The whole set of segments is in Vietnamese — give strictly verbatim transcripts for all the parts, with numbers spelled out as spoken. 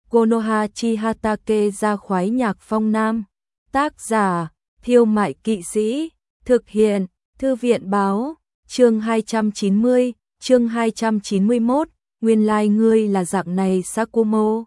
Konoha Chihatake ra khoái nhạc phong nam. Tác giả, Thiêu Mại Kỵ Sĩ. Thực hiện, Thư viện báo. Chương hai trăm chín mươi, chương hai trăm chín mươi mốt. Nguyên lai like ngươi là dạng này Sakumo.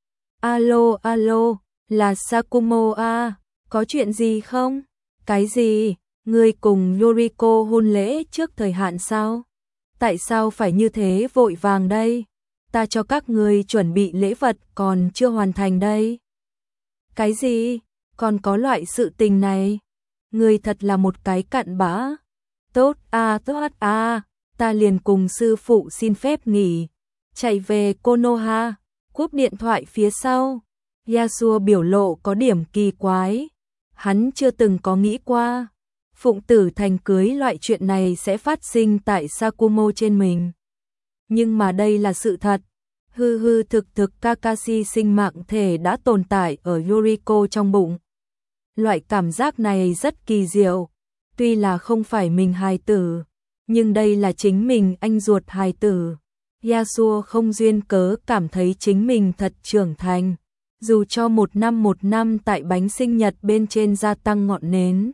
Alo alo, là Sakumo à, có chuyện gì không? Cái gì? Ngươi cùng Yoriko hôn lễ trước thời hạn sao? Tại sao phải như thế vội vàng đây? Ta cho các ngươi chuẩn bị lễ vật còn chưa hoàn thành đây. Cái gì? Còn có loại sự tình này? Ngươi thật là một cái cặn bã. Tốt à tốt à, ta liền cùng sư phụ xin phép nghỉ. Chạy về Konoha, cúp điện thoại phía sau. Yasuo biểu lộ có điểm kỳ quái. Hắn chưa từng có nghĩ qua phụng tử thành cưới loại chuyện này sẽ phát sinh tại Sakumo trên mình. Nhưng mà đây là sự thật. Hư hư thực thực Kakashi sinh mạng thể đã tồn tại ở Yoriko trong bụng. Loại cảm giác này rất kỳ diệu. Tuy là không phải mình hài tử, nhưng đây là chính mình anh ruột hài tử. Yasuo không duyên cớ cảm thấy chính mình thật trưởng thành. Dù cho một năm một năm tại bánh sinh nhật bên trên gia tăng ngọn nến,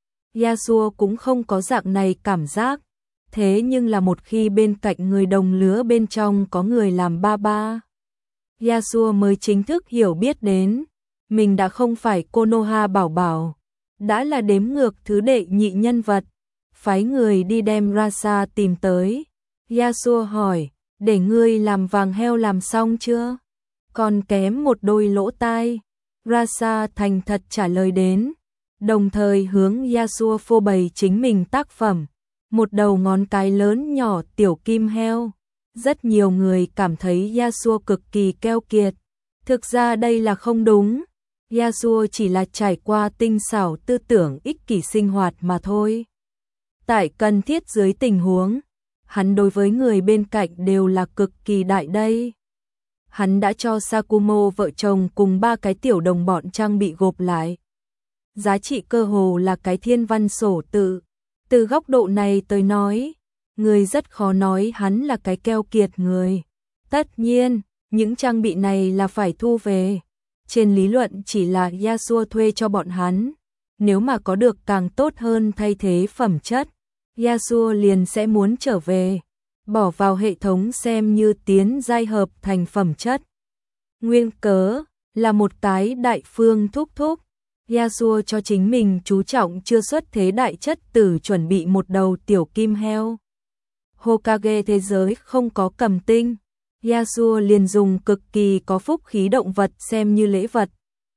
Yasuo cũng không có dạng này cảm giác. Thế nhưng là một khi bên cạnh người đồng lứa bên trong có người làm ba ba, Yasuo mới chính thức hiểu biết đến, mình đã không phải Konoha bảo bảo, đã là đếm ngược thứ đệ nhị nhân vật. Phái người đi đem Rasa tìm tới. Yasuo hỏi, để ngươi làm vàng heo làm xong chưa? Còn kém một đôi lỗ tai. Rasa thành thật trả lời đến, đồng thời hướng Yasuo phô bày chính mình tác phẩm. Một đầu ngón cái lớn nhỏ tiểu kim heo. Rất nhiều người cảm thấy Yasuo cực kỳ keo kiệt. Thực ra đây là không đúng. Yasuo chỉ là trải qua tinh xảo tư tưởng ích kỷ sinh hoạt mà thôi. Tại cần thiết dưới tình huống, hắn đối với người bên cạnh đều là cực kỳ đại đây. Hắn đã cho Sakumo vợ chồng cùng ba cái tiểu đồng bọn trang bị gộp lại. Giá trị cơ hồ là cái thiên văn sổ tự. Từ góc độ này tới nói, người rất khó nói hắn là cái keo kiệt người. Tất nhiên, những trang bị này là phải thu về. Trên lý luận chỉ là Yasuo thuê cho bọn hắn. Nếu mà có được càng tốt hơn thay thế phẩm chất, Yasuo liền sẽ muốn trở về, bỏ vào hệ thống xem như tiến giai hợp thành phẩm chất. Nguyên cớ là một cái đại phương thúc thúc. Yasuo cho chính mình chú trọng chưa xuất thế đại chất tử chuẩn bị một đầu tiểu kim heo. Hokage thế giới không có cầm tinh. Yasuo liền dùng cực kỳ có phúc khí động vật xem như lễ vật.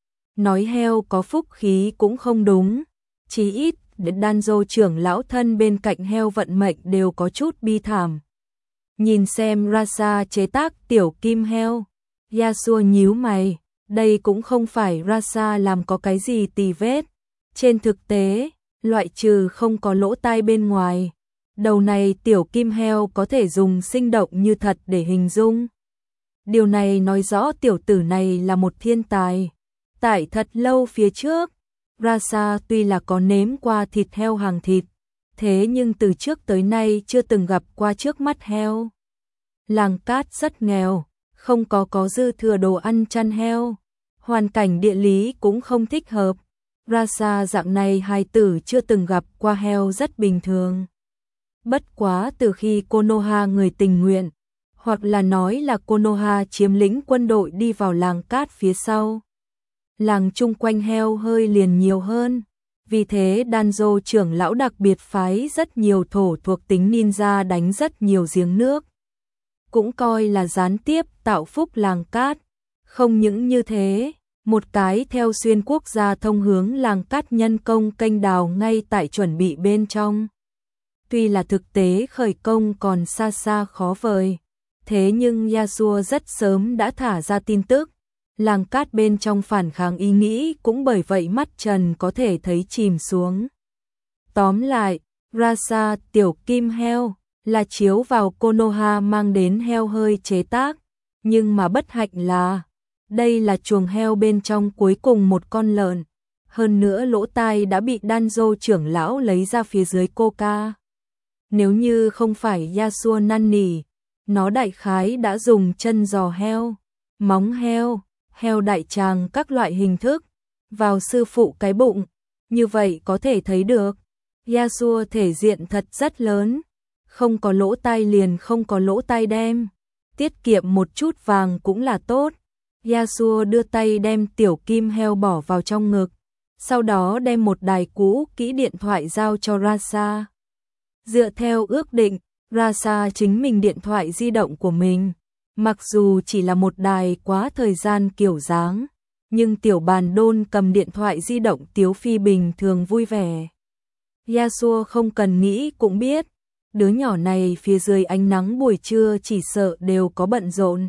Nói heo có phúc khí cũng không đúng. Chí ít, Danzo trưởng lão thân bên cạnh heo vận mệnh đều có chút bi thảm. Nhìn xem Rasa chế tác tiểu kim heo. Yasuo nhíu mày. Đây cũng không phải Rasa làm có cái gì tì vết. Trên thực tế, loại trừ không có lỗ tai bên ngoài, đầu này tiểu kim heo có thể dùng sinh động như thật để hình dung. Điều này nói rõ tiểu tử này là một thiên tài. Tại thật lâu phía trước, Rasa tuy là có nếm qua thịt heo hàng thịt, thế nhưng từ trước tới nay chưa từng gặp qua trước mắt heo. Làng cát rất nghèo, không có có dư thừa đồ ăn chăn heo. Hoàn cảnh địa lý cũng không thích hợp. Rasa dạng này hài tử chưa từng gặp qua heo rất bình thường. Bất quá từ khi Konoha người tình nguyện, hoặc là nói là Konoha chiếm lĩnh quân đội đi vào làng cát phía sau, làng chung quanh heo hơi liền nhiều hơn. Vì thế Danzo trưởng lão đặc biệt phái rất nhiều thổ thuộc tính ninja đánh rất nhiều giếng nước. Cũng coi là gián tiếp tạo phúc làng cát. Không những như thế, một cái theo xuyên quốc gia thông hướng làng cát nhân công kênh đào ngay tại chuẩn bị bên trong. Tuy là thực tế khởi công còn xa xa khó vời, thế nhưng Yasuo rất sớm đã thả ra tin tức. Làng cát bên trong phản kháng ý nghĩ cũng bởi vậy mắt trần có thể thấy chìm xuống. Tóm lại, Rasa tiểu kim heo là chiếu vào Konoha mang đến heo hơi chế tác, nhưng mà bất hạnh là đây là chuồng heo bên trong cuối cùng một con lợn. Hơn nữa lỗ tai đã bị Danzo trưởng lão lấy ra phía dưới coca. Nếu như không phải Yasuo năn nỉ, nó đại khái đã dùng chân giò heo, móng heo, heo đại tràng các loại hình thức, vào sư phụ cái bụng, như vậy có thể thấy được. Yasuo thể diện thật rất lớn, không có lỗ tai liền không có lỗ tai đem, tiết kiệm một chút vàng cũng là tốt. Yasuo đưa tay đem tiểu kim heo bỏ vào trong ngực, sau đó đem một đài cũ kỹ điện thoại giao cho Rasa. Dựa theo ước định, Rasa chính mình điện thoại di động của mình, mặc dù chỉ là một đài quá thời gian kiểu dáng, nhưng tiểu bàn đôn cầm điện thoại di động Tiếu Phi bình thường vui vẻ. Yasuo không cần nghĩ cũng biết, đứa nhỏ này phía dưới ánh nắng buổi trưa chỉ sợ đều có bận rộn.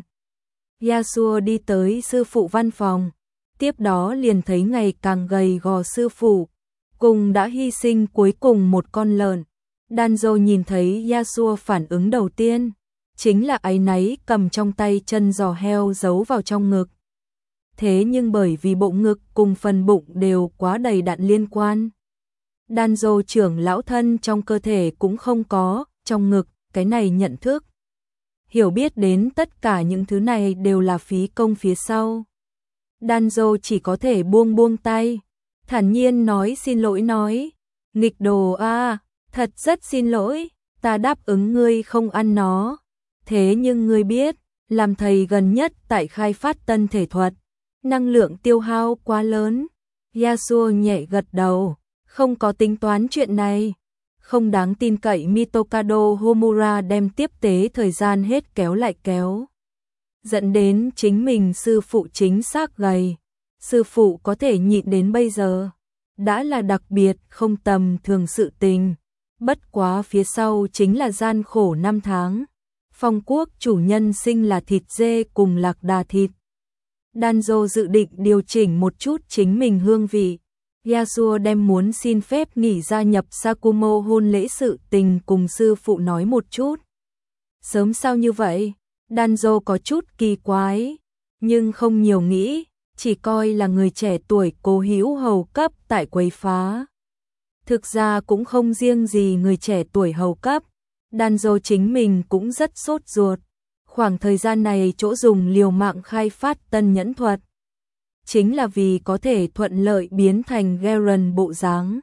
Yasuo đi tới sư phụ văn phòng, tiếp đó liền thấy ngày càng gầy gò sư phụ, cùng đã hy sinh cuối cùng một con lợn. Danzo nhìn thấy Yasuo phản ứng đầu tiên, chính là áy náy cầm trong tay chân giò heo giấu vào trong ngực. Thế nhưng bởi vì bộ ngực cùng phần bụng đều quá đầy đặn liên quan, Danzo trưởng lão thân trong cơ thể cũng không có, trong ngực, cái này nhận thức. Hiểu biết đến tất cả những thứ này đều là phí công phía sau. Danzo chỉ có thể buông buông tay, thản nhiên nói xin lỗi nói, nghịch đồ a, thật rất xin lỗi, ta đáp ứng ngươi không ăn nó. Thế nhưng ngươi biết, làm thầy gần nhất tại khai phát tân thể thuật, năng lượng tiêu hao quá lớn. Yasuo nhẹ gật đầu, không có tính toán chuyện này. Không đáng tin cậy Mitokado Homura đem tiếp tế thời gian hết kéo lại kéo, dẫn đến chính mình sư phụ chính xác gầy. Sư phụ có thể nhịn đến bây giờ, đã là đặc biệt không tầm thường sự tình. Bất quá phía sau chính là gian khổ năm tháng. Phong quốc chủ nhân sinh là thịt dê cùng lạc đà thịt. Danzo dự định điều chỉnh một chút chính mình hương vị. Yasuo đem muốn xin phép nghỉ gia nhập Sakumo hôn lễ sự tình cùng sư phụ nói một chút. Sớm sao như vậy? Danzo có chút kỳ quái, nhưng không nhiều nghĩ, chỉ coi là người trẻ tuổi cố hữu hầu cấp tại quấy phá. Thực ra cũng không riêng gì người trẻ tuổi hầu cấp, Danzo chính mình cũng rất sốt ruột. Khoảng thời gian này chỗ dùng liều mạng khai phát tân nhẫn thuật, chính là vì có thể thuận lợi biến thành Garen bộ dáng.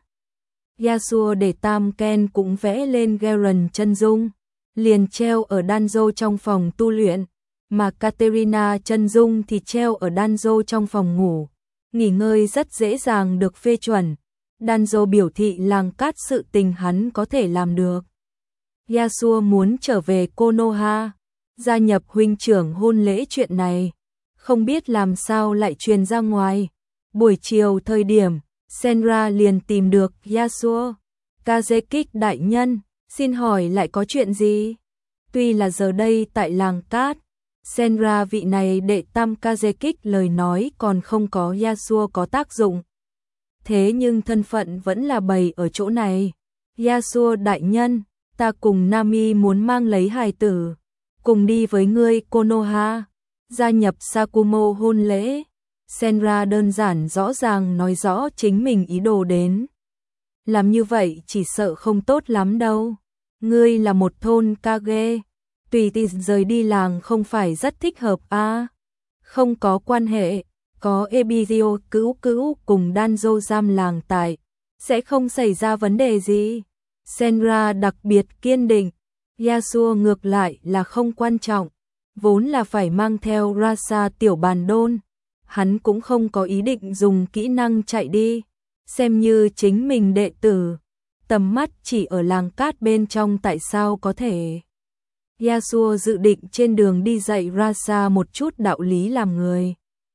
Yasuo để Tam Ken cũng vẽ lên Garen chân dung, liền treo ở Danzo trong phòng tu luyện, mà Katerina chân dung thì treo ở Danzo trong phòng ngủ. Nghỉ ngơi rất dễ dàng được phê chuẩn. Danzo biểu thị làng cát sự tình hắn có thể làm được. Yasuo muốn trở về Konoha, gia nhập huynh trưởng hôn lễ chuyện này, không biết làm sao lại truyền ra ngoài. Buổi chiều thời điểm, Senra liền tìm được Yasuo. Kazekik đại nhân, xin hỏi lại có chuyện gì? Tuy là giờ đây tại làng cát, Senra vị này đệ tam Kazekik lời nói còn không có Yasuo có tác dụng. Thế nhưng thân phận vẫn là bày ở chỗ này. Yasuo đại nhân, ta cùng Nami muốn mang lấy hài tử, cùng đi với ngươi Konoha, gia nhập Sakumo hôn lễ. Senra đơn giản rõ ràng nói rõ chính mình ý đồ đến. Làm như vậy chỉ sợ không tốt lắm đâu. Ngươi là một thôn Kage, tùy tiện rời đi làng không phải rất thích hợp à? Không có quan hệ, có Ebizio cứu cứu cùng Danzo giam làng tại, sẽ không xảy ra vấn đề gì. Senra đặc biệt kiên định. Yasuo ngược lại là không quan trọng, vốn là phải mang theo Rasa tiểu bàn đôn, hắn cũng không có ý định dùng kỹ năng chạy đi, xem như chính mình đệ tử, tầm mắt chỉ ở làng cát bên trong tại sao có thể. Yasuo dự định trên đường đi dạy Rasa một chút đạo lý làm người.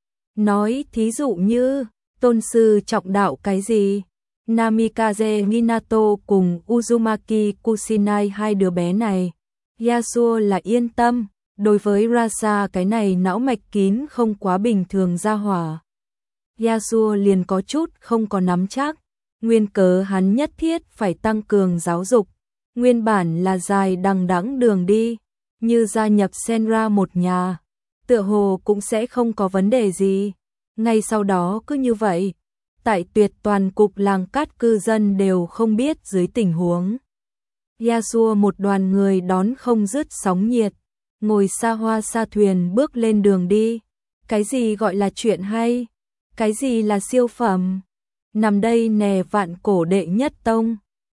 Nói thí dụ như, tôn sư trọng đạo cái gì? Namikaze Minato cùng Uzumaki Kusinai hai đứa bé này, Yasuo là yên tâm, đối với Rasa cái này não mạch kín không quá bình thường ra hỏa. Yasuo liền có chút không có nắm chắc, nguyên cớ hắn nhất thiết phải tăng cường giáo dục, nguyên bản là dài đằng đẵng đường đi, như gia nhập Senra một nhà, tựa hồ cũng sẽ không có vấn đề gì. Ngay sau đó cứ như vậy, tại tuyệt toàn cục làng cát cư dân đều không biết dưới tình huống. Yasuo một đoàn người đón không dứt sóng nhiệt, ngồi xa hoa xa thuyền bước lên đường đi. Cái gì gọi là chuyện hay? Cái gì là siêu phẩm? Nằm đây nè vạn cổ đệ nhất tông.